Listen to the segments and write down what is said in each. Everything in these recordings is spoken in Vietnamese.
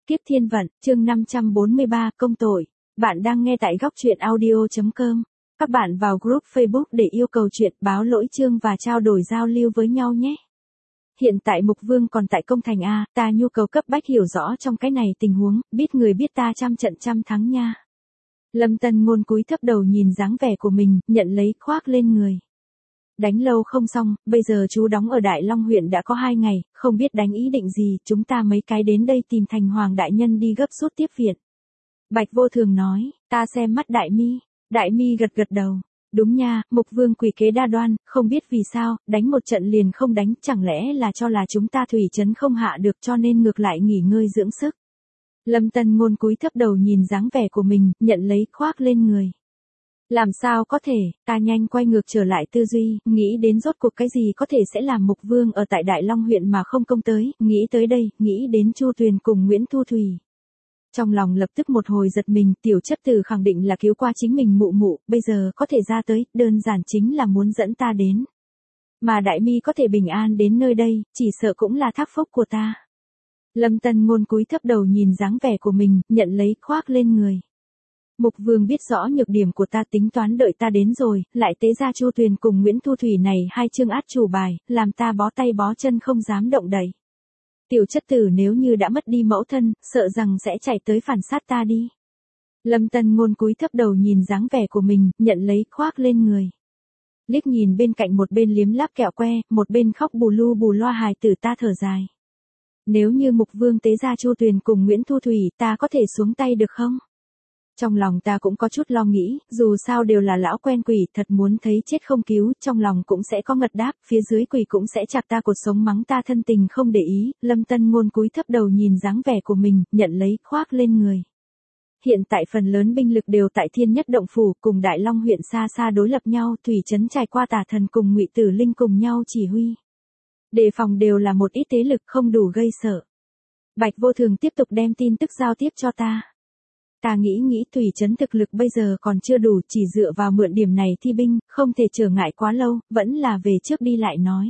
Kiếp thiên vận, chương 543, công tội. Bạn đang nghe tại góc truyện audio.com. Các bạn vào group Facebook để yêu cầu chuyện, báo lỗi chương và trao đổi giao lưu với nhau nhé. Hiện tại Mục Vương còn tại công thành A, ta nhu cầu cấp bách hiểu rõ trong cái này tình huống, biết người biết ta trăm trận trăm thắng nha. Lâm Tân Ngôn cúi thấp đầu nhìn dáng vẻ của mình, nhận lấy khoác lên người. Đánh lâu không xong, bây giờ chú đóng ở Đại Long huyện đã có 2 ngày, không biết đánh ý định gì, chúng ta mấy cái đến đây tìm Thành Hoàng đại nhân đi gấp rút tiếp viện. Bạch Vô Thường nói, ta xem mắt Đại Mi gật gật đầu. Đúng nha, Mục Vương quỷ kế đa đoan, không biết vì sao, đánh một trận liền không đánh, chẳng lẽ là cho là chúng ta thủy trấn không hạ được cho nên ngược lại nghỉ ngơi dưỡng sức. Lâm Tân Ngôn cúi thấp đầu nhìn dáng vẻ của mình, nhận lấy khoác lên người. Làm sao có thể, ta nhanh quay ngược trở lại tư duy, nghĩ đến rốt cuộc cái gì có thể sẽ làm Mục Vương ở tại Đại Long huyện mà không công tới, nghĩ tới đây, nghĩ đến Chu Tuyền cùng Nguyễn Thu Thủy. Trong lòng lập tức một hồi giật mình, tiểu chất tử khẳng định là cứu qua chính mình mụ, bây giờ có thể ra tới, đơn giản chính là muốn dẫn ta đến. Mà Đại Mi có thể bình an đến nơi đây, chỉ sợ cũng là thác phúc của ta. Lâm Tân Ngôn cúi thấp đầu nhìn dáng vẻ của mình, nhận lấy khoác lên người. Mục Vương biết rõ nhược điểm của ta, tính toán đợi ta đến rồi, lại tế ra Chu Tuyền cùng Nguyễn Thu Thủy này hai chương át chủ bài, làm ta bó tay bó chân không dám động đậy. Tiểu chất tử nếu như đã mất đi mẫu thân, sợ rằng sẽ chạy tới phản sát ta đi. Lâm Tân Ngôn cúi thấp đầu nhìn dáng vẻ của mình, nhận lấy khoác lên người. Liếc nhìn bên cạnh một bên liếm láp kẹo que, một bên khóc bù lu bù loa hài tử, ta thở dài. Nếu như Mục Vương tế ra Chu Tuyền cùng Nguyễn Thu Thủy, ta có thể xuống tay được không? Trong lòng ta cũng có chút lo nghĩ, dù sao đều là lão quen quỷ, thật muốn thấy chết không cứu, trong lòng cũng sẽ có ngật đáp, phía dưới quỷ cũng sẽ chặt ta cột sống mắng ta thân tình không để ý. Lâm Tân Ngôn cúi thấp đầu nhìn dáng vẻ của mình, nhận lấy khoác lên người. Hiện tại phần lớn binh lực đều tại Thiên Nhất Động Phủ, cùng Đại Long huyện xa xa đối lập nhau, thủy trấn trải qua Tả Thần cùng Ngụy Tử Linh cùng nhau chỉ huy. Đề phòng đều là một ít thế lực không đủ gây sợ. Bạch Vô Thường tiếp tục đem tin tức giao tiếp cho ta. Ta nghĩ thủy trấn thực lực bây giờ còn chưa đủ, chỉ dựa vào mượn điểm này thi binh, không thể trở ngại quá lâu, vẫn là về trước đi lại nói.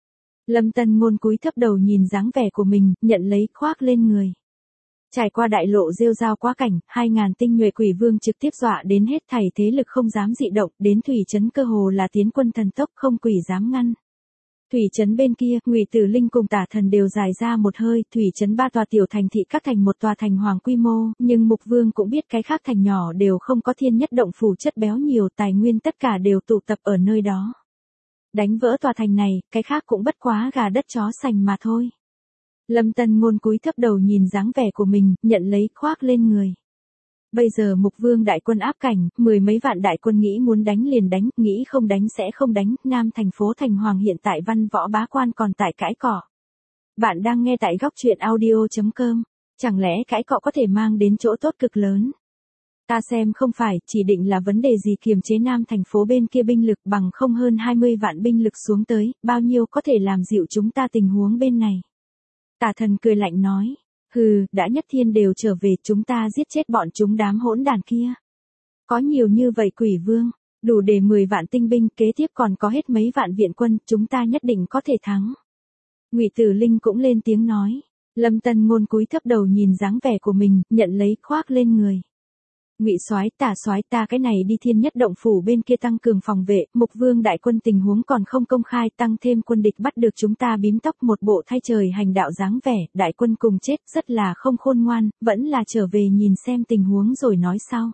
Lâm Tân Ngôn cúi thấp đầu nhìn dáng vẻ của mình, nhận lấy khoác lên người. Trải qua đại lộ rêu rao quá cảnh, 2000 tinh nhuệ quỷ vương trực tiếp dọa đến hết thảy thế lực không dám dị động, đến thủy trấn cơ hồ là tiến quân thần tốc, không quỷ dám ngăn. Thủy trấn bên kia, Ngụy Tử Linh cùng Tả Thần đều dài ra một hơi, thủy trấn 3 tòa tiểu thành thị các thành một tòa thành hoàng quy mô, nhưng Mục Vương cũng biết cái khác thành nhỏ đều không có Thiên Nhất Động Phủ chất béo nhiều, tài nguyên tất cả đều tụ tập ở nơi đó. Đánh vỡ tòa thành này, cái khác cũng bất quá gà đất chó sành mà thôi. Lâm Tân Ngôn cúi thấp đầu nhìn dáng vẻ của mình, nhận lấy khoác lên người. Bây giờ Mục Vương đại quân áp cảnh, 10 mấy vạn đại quân nghĩ muốn đánh liền đánh, nghĩ không đánh sẽ không đánh, Nam thành phố Thành Hoàng hiện tại văn võ bá quan còn tại cãi cọ. Bạn đang nghe tại góc truyện audio.com, chẳng lẽ cãi cọ có thể mang đến chỗ tốt cực lớn? Ta xem không phải, chỉ định là vấn đề gì kiềm chế Nam thành phố bên kia binh lực bằng không hơn 20 vạn binh lực xuống tới, bao nhiêu có thể làm dịu chúng ta tình huống bên này. Tả Thần cười lạnh nói. Hừ, đã Nhất Thiên đều trở về, chúng ta giết chết bọn chúng đám hỗn đàn kia. Có nhiều như vậy quỷ vương, đủ để 10 vạn tinh binh, kế tiếp còn có hết mấy vạn viện quân, chúng ta nhất định có thể thắng. Ngụy Tử Linh cũng lên tiếng nói. Lâm Tân Ngôn cúi thấp đầu nhìn dáng vẻ của mình, nhận lấy khoác lên người. Ngụy soái ta cái này đi Thiên Nhất Động Phủ bên kia tăng cường phòng vệ, Mục Vương đại quân tình huống còn không công khai, tăng thêm quân địch bắt được chúng ta bím tóc, một bộ thay trời hành đạo dáng vẻ, đại quân cùng chết, rất là không khôn ngoan, vẫn là trở về nhìn xem tình huống rồi nói sau.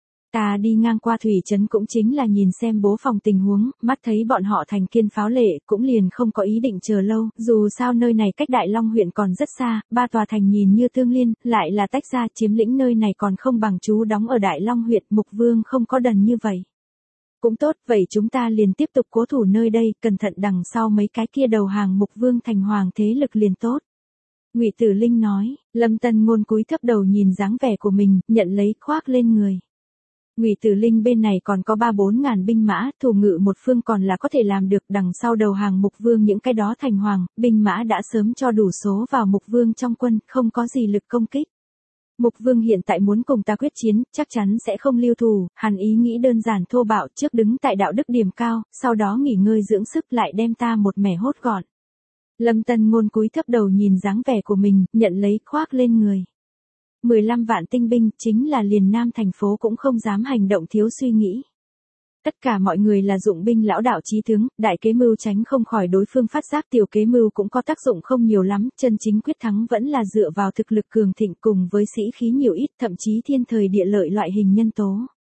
Ta đi ngang qua thủy trấn cũng chính là nhìn xem bố phòng tình huống, mắt thấy bọn họ thành kiên pháo lệ, cũng liền không có ý định chờ lâu, dù sao nơi này cách Đại Long huyện còn rất xa, 3 tòa thành nhìn như tương liên, lại là tách ra, chiếm lĩnh nơi này còn không bằng chú đóng ở Đại Long huyện, Mục Vương không có đần như vậy. Cũng tốt, vậy chúng ta liền tiếp tục cố thủ nơi đây, cẩn thận đằng sau mấy cái kia đầu hàng Mục Vương thành hoàng thế lực liền tốt. Ngụy Tử Linh nói. Lâm Tân Ngôn cúi thấp đầu nhìn dáng vẻ của mình, nhận lấy khoác lên người. Ngụy Tử Linh bên này còn có 3-4 ngàn binh mã, thủ ngự một phương còn là có thể làm được, đằng sau đầu hàng Mục Vương những cái đó thành hoàng, binh mã đã sớm cho đủ số vào Mục Vương trong quân, không có gì lực công kích. Mục Vương hiện tại muốn cùng ta quyết chiến, chắc chắn sẽ không lưu thù, hắn ý nghĩ đơn giản thô bạo, trước đứng tại đạo đức điểm cao, sau đó nghỉ ngơi dưỡng sức lại đem ta một mẻ hốt gọn. Lâm Tân Ngôn cúi thấp đầu nhìn dáng vẻ của mình, nhận lấy khoác lên người. 15 vạn tinh binh chính là liền Nam thành phố cũng không dám hành động thiếu suy nghĩ. Tất cả mọi người là dụng binh lão đạo chí tướng, đại kế mưu tránh không khỏi đối phương phát giác, tiểu kế mưu cũng có tác dụng không nhiều lắm, chân chính quyết thắng vẫn là dựa vào thực lực cường thịnh cùng với sĩ khí nhiều ít, thậm chí thiên thời địa lợi loại hình nhân tố.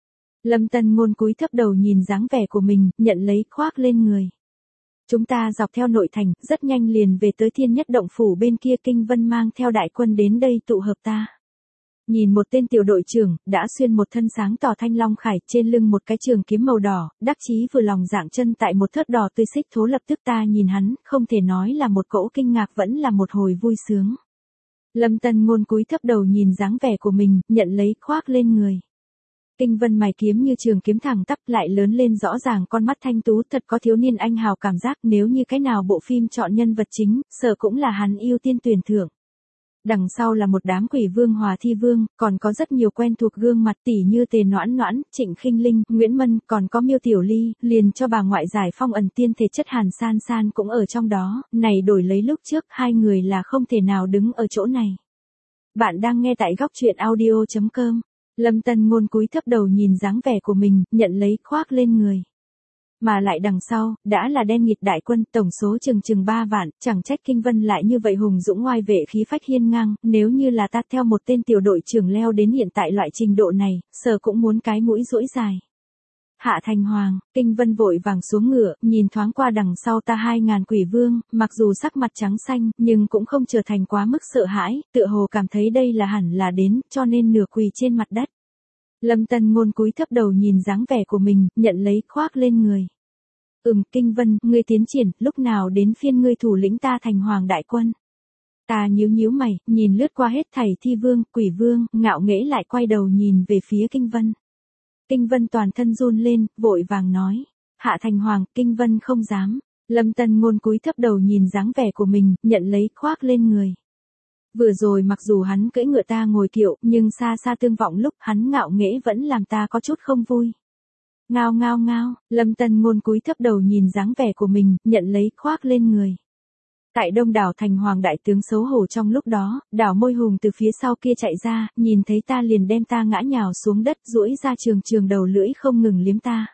Lâm Tân Ngôn cúi thấp đầu nhìn dáng vẻ của mình, nhận lấy khoác lên người. Chúng ta dọc theo nội thành, rất nhanh liền về tới Thiên Nhất Động phủ bên kia, Kinh Vân mang theo đại quân đến đây tụ hợp ta. Nhìn một tên tiểu đội trưởng, đã xuyên một thân sáng tỏ thanh long khải, trên lưng một cái trường kiếm màu đỏ, đắc chí vừa lòng dạng chân tại một thớt đỏ tươi xích thố, lập tức ta nhìn hắn, không thể nói là một cỗ kinh ngạc vẫn là một hồi vui sướng. Lâm Tân Ngôn cúi thấp đầu nhìn dáng vẻ của mình, nhận lấy khoác lên người. Kinh Vân mày kiếm như trường kiếm thẳng tắp, lại lớn lên rõ ràng con mắt thanh tú, thật có thiếu niên anh hào cảm giác, nếu như cái nào bộ phim chọn nhân vật chính, sợ cũng là hắn ưu tiên tuyển thưởng. Đằng sau là một đám quỷ vương hòa thi vương, còn có rất nhiều quen thuộc gương mặt tỷ như Tề Noãn Noãn, Trịnh Khinh Linh, Nguyễn Mân, còn có Miêu Tiểu Ly, liền cho bà ngoại giải phong ẩn tiên thể chất Hàn San San cũng ở trong đó, này đổi lấy lúc trước hai người là không thể nào đứng ở chỗ này. Bạn đang nghe tại góc truyện audio.com. Lâm Tân Ngôn cúi thấp đầu nhìn dáng vẻ của mình, nhận lấy khoác lên người. Mà lại đằng sau, đã là đen nghịt đại quân, tổng số chừng 3 vạn, chẳng trách Kinh Vân lại như vậy hùng dũng oai vệ khí phách hiên ngang, nếu như là ta theo một tên tiểu đội trưởng leo đến hiện tại loại trình độ này, sợ cũng muốn cái mũi duỗi dài. Hạ Thành Hoàng, Kinh Vân vội vàng xuống ngựa, nhìn thoáng qua đằng sau ta 2000 quỷ vương, mặc dù sắc mặt trắng xanh, nhưng cũng không trở thành quá mức sợ hãi, tựa hồ cảm thấy đây là hẳn là đến, cho nên nửa quỳ trên mặt đất. Lâm Tân Ngôn cúi thấp đầu nhìn dáng vẻ của mình, nhận lấy khoác lên người. Kinh Vân, ngươi tiến triển, lúc nào đến phiên ngươi thủ lĩnh ta Thành Hoàng đại quân? Ta nhíu mày, nhìn lướt qua hết thảy thi vương, quỷ vương, ngạo nghễ lại quay đầu nhìn về phía Kinh Vân. Kinh Vân toàn thân run lên, vội vàng nói. Hạ Thành Hoàng, Kinh Vân không dám. Lâm Tân Ngôn cúi thấp đầu nhìn dáng vẻ của mình, nhận lấy khoác lên người. Vừa rồi mặc dù hắn cưỡi ngựa ta ngồi kiệu, nhưng xa xa tương vọng lúc hắn ngạo nghễ vẫn làm ta có chút không vui. Ngao ngao ngao, Lâm Tân Ngôn cúi thấp đầu nhìn dáng vẻ của mình, nhận lấy khoác lên người. Tại đông đảo Thành Hoàng đại tướng xấu hổ trong lúc đó, đảo môi hùng từ phía sau kia chạy ra, nhìn thấy ta liền đem ta ngã nhào xuống đất, duỗi ra trường đầu lưỡi không ngừng liếm ta.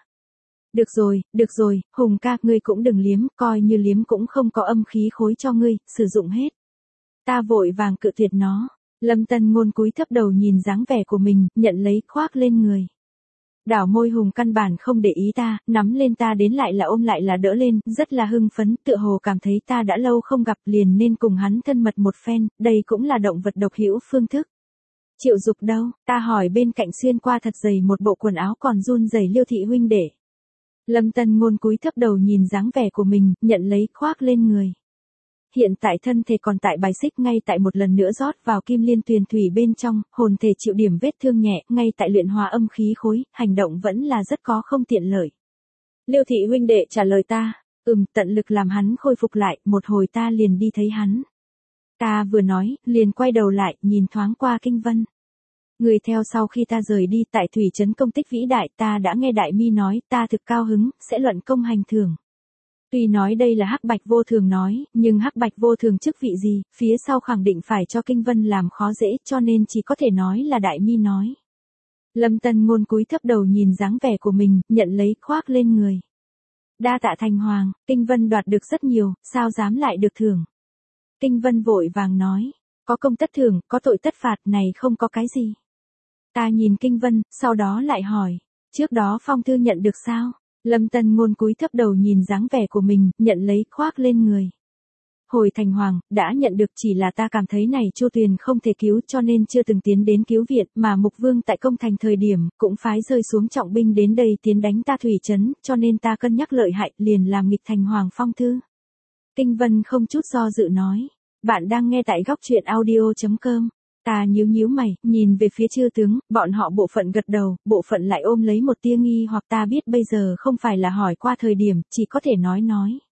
Được rồi, Hùng ca, ngươi cũng đừng liếm, coi như liếm cũng không có âm khí khối cho ngươi, sử dụng hết. Ta vội vàng cự tuyệt nó. Lâm Tân Ngôn cúi thấp đầu nhìn dáng vẻ của mình, nhận lấy khoác lên người. Đảo môi hùng căn bản không để ý ta, nắm lên ta đến lại là ôm lại là đỡ lên, rất là hưng phấn, tựa hồ cảm thấy ta đã lâu không gặp liền nên cùng hắn thân mật một phen, đây cũng là động vật độc hữu phương thức. Triệu Dục đâu? Ta hỏi bên cạnh xuyên qua thật dày một bộ quần áo còn run rẩy Liêu thị huynh đệ. Lâm Tân Ngôn cúi thấp đầu nhìn dáng vẻ của mình, nhận lấy khoác lên người. Hiện tại thân thể còn tại bài xích, ngay tại một lần nữa rót vào kim liên tuyền thủy bên trong, hồn thể chịu điểm vết thương nhẹ, ngay tại luyện hóa âm khí khối, hành động vẫn là rất có không tiện lợi. Liêu thị huynh đệ trả lời ta, tận lực làm hắn khôi phục lại, một hồi ta liền đi thấy hắn. Ta vừa nói, liền quay đầu lại, nhìn thoáng qua Kinh Vân. Người theo sau khi ta rời đi, tại thủy trấn công tích vĩ đại, ta đã nghe Đại Mi nói, ta thực cao hứng, sẽ luận công hành thưởng. Tuy nói đây là Hắc Bạch Vô Thường nói, nhưng Hắc Bạch Vô Thường chức vị gì, phía sau khẳng định phải cho Kinh Vân làm khó dễ, cho nên chỉ có thể nói là Đại Mi nói. Lâm Tân Ngôn cúi thấp đầu nhìn dáng vẻ của mình, nhận lấy khoác lên người. Đa tạ Thành Hoàng, Kinh Vân đoạt được rất nhiều, sao dám lại được thưởng. Kinh Vân vội vàng nói, có công tất thưởng, có tội tất phạt, này không có cái gì. Ta nhìn Kinh Vân, sau đó lại hỏi, trước đó phong thư nhận được sao? Lâm Tân Ngôn cúi thấp đầu nhìn dáng vẻ của mình, nhận lấy khoác lên người. Hồi Thành Hoàng, đã nhận được, chỉ là ta cảm thấy này Chu Tuyền không thể cứu cho nên chưa từng tiến đến cứu viện, mà Mục Vương tại công thành thời điểm, cũng phái rơi xuống trọng binh đến đây tiến đánh ta thủy trấn, cho nên ta cân nhắc lợi hại, liền làm nghịch Thành Hoàng phong thư. Kinh Vân không chút do dự nói, bạn đang nghe tại góc truyện audio.com. Ta nhíu mày, nhìn về phía chư tướng, bọn họ bộ phận gật đầu, bộ phận lại ôm lấy một tia nghi hoặc, ta biết bây giờ không phải là hỏi qua thời điểm, chỉ có thể nói.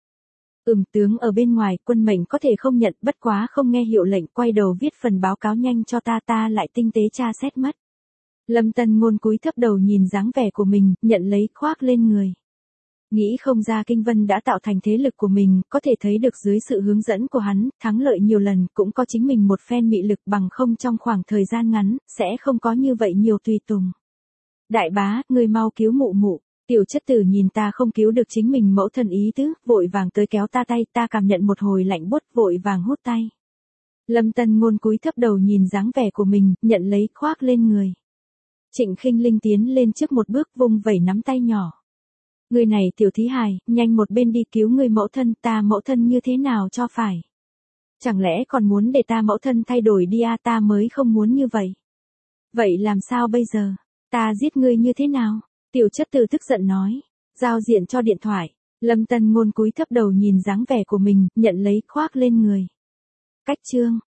Tướng ở bên ngoài, quân mệnh có thể không nhận, bất quá không nghe hiệu lệnh, quay đầu viết phần báo cáo nhanh cho ta lại tinh tế tra xét mất. Lâm Tân Ngôn cúi thấp đầu nhìn dáng vẻ của mình, nhận lấy khoác lên người. Nghĩ không ra Kinh Vân đã tạo thành thế lực của mình, có thể thấy được dưới sự hướng dẫn của hắn, thắng lợi nhiều lần, cũng có chính mình một phen mị lực, bằng không trong khoảng thời gian ngắn, sẽ không có như vậy nhiều tùy tùng. Đại bá, ngươi mau cứu mụ mụ. Tiểu chất tử nhìn ta không cứu được chính mình mẫu thân ý tứ, vội vàng tới kéo ta tay, ta cảm nhận một hồi lạnh buốt, vội vàng hút tay. Lâm Tân Ngôn cúi thấp đầu nhìn dáng vẻ của mình, nhận lấy, khoác lên người. Trịnh Khinh Linh tiến lên trước một bước, vung vẩy nắm tay nhỏ. Người này tiểu thí hài, nhanh một bên đi cứu người mẫu thân, ta mẫu thân như thế nào cho phải. Chẳng lẽ còn muốn để ta mẫu thân thay đổi đi à, ta mới không muốn như vậy. Vậy làm sao bây giờ, ta giết ngươi như thế nào? Tiểu chất tử tức giận nói, giao diện cho điện thoại. Lâm Tân Ngôn cúi thấp đầu nhìn dáng vẻ của mình, nhận lấy, khoác lên người. Cách chương.